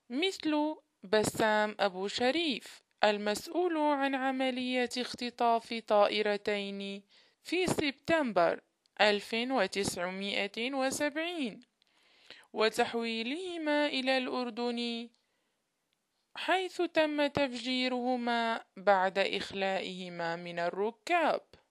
مثل بسام أبو شريف المسؤول عن عملية اختطاف طائرتين في سبتمبر 1970 وتحويلهما إلى الأردن، حيث تم تفجيرهما بعد إخلائهما من الركاب.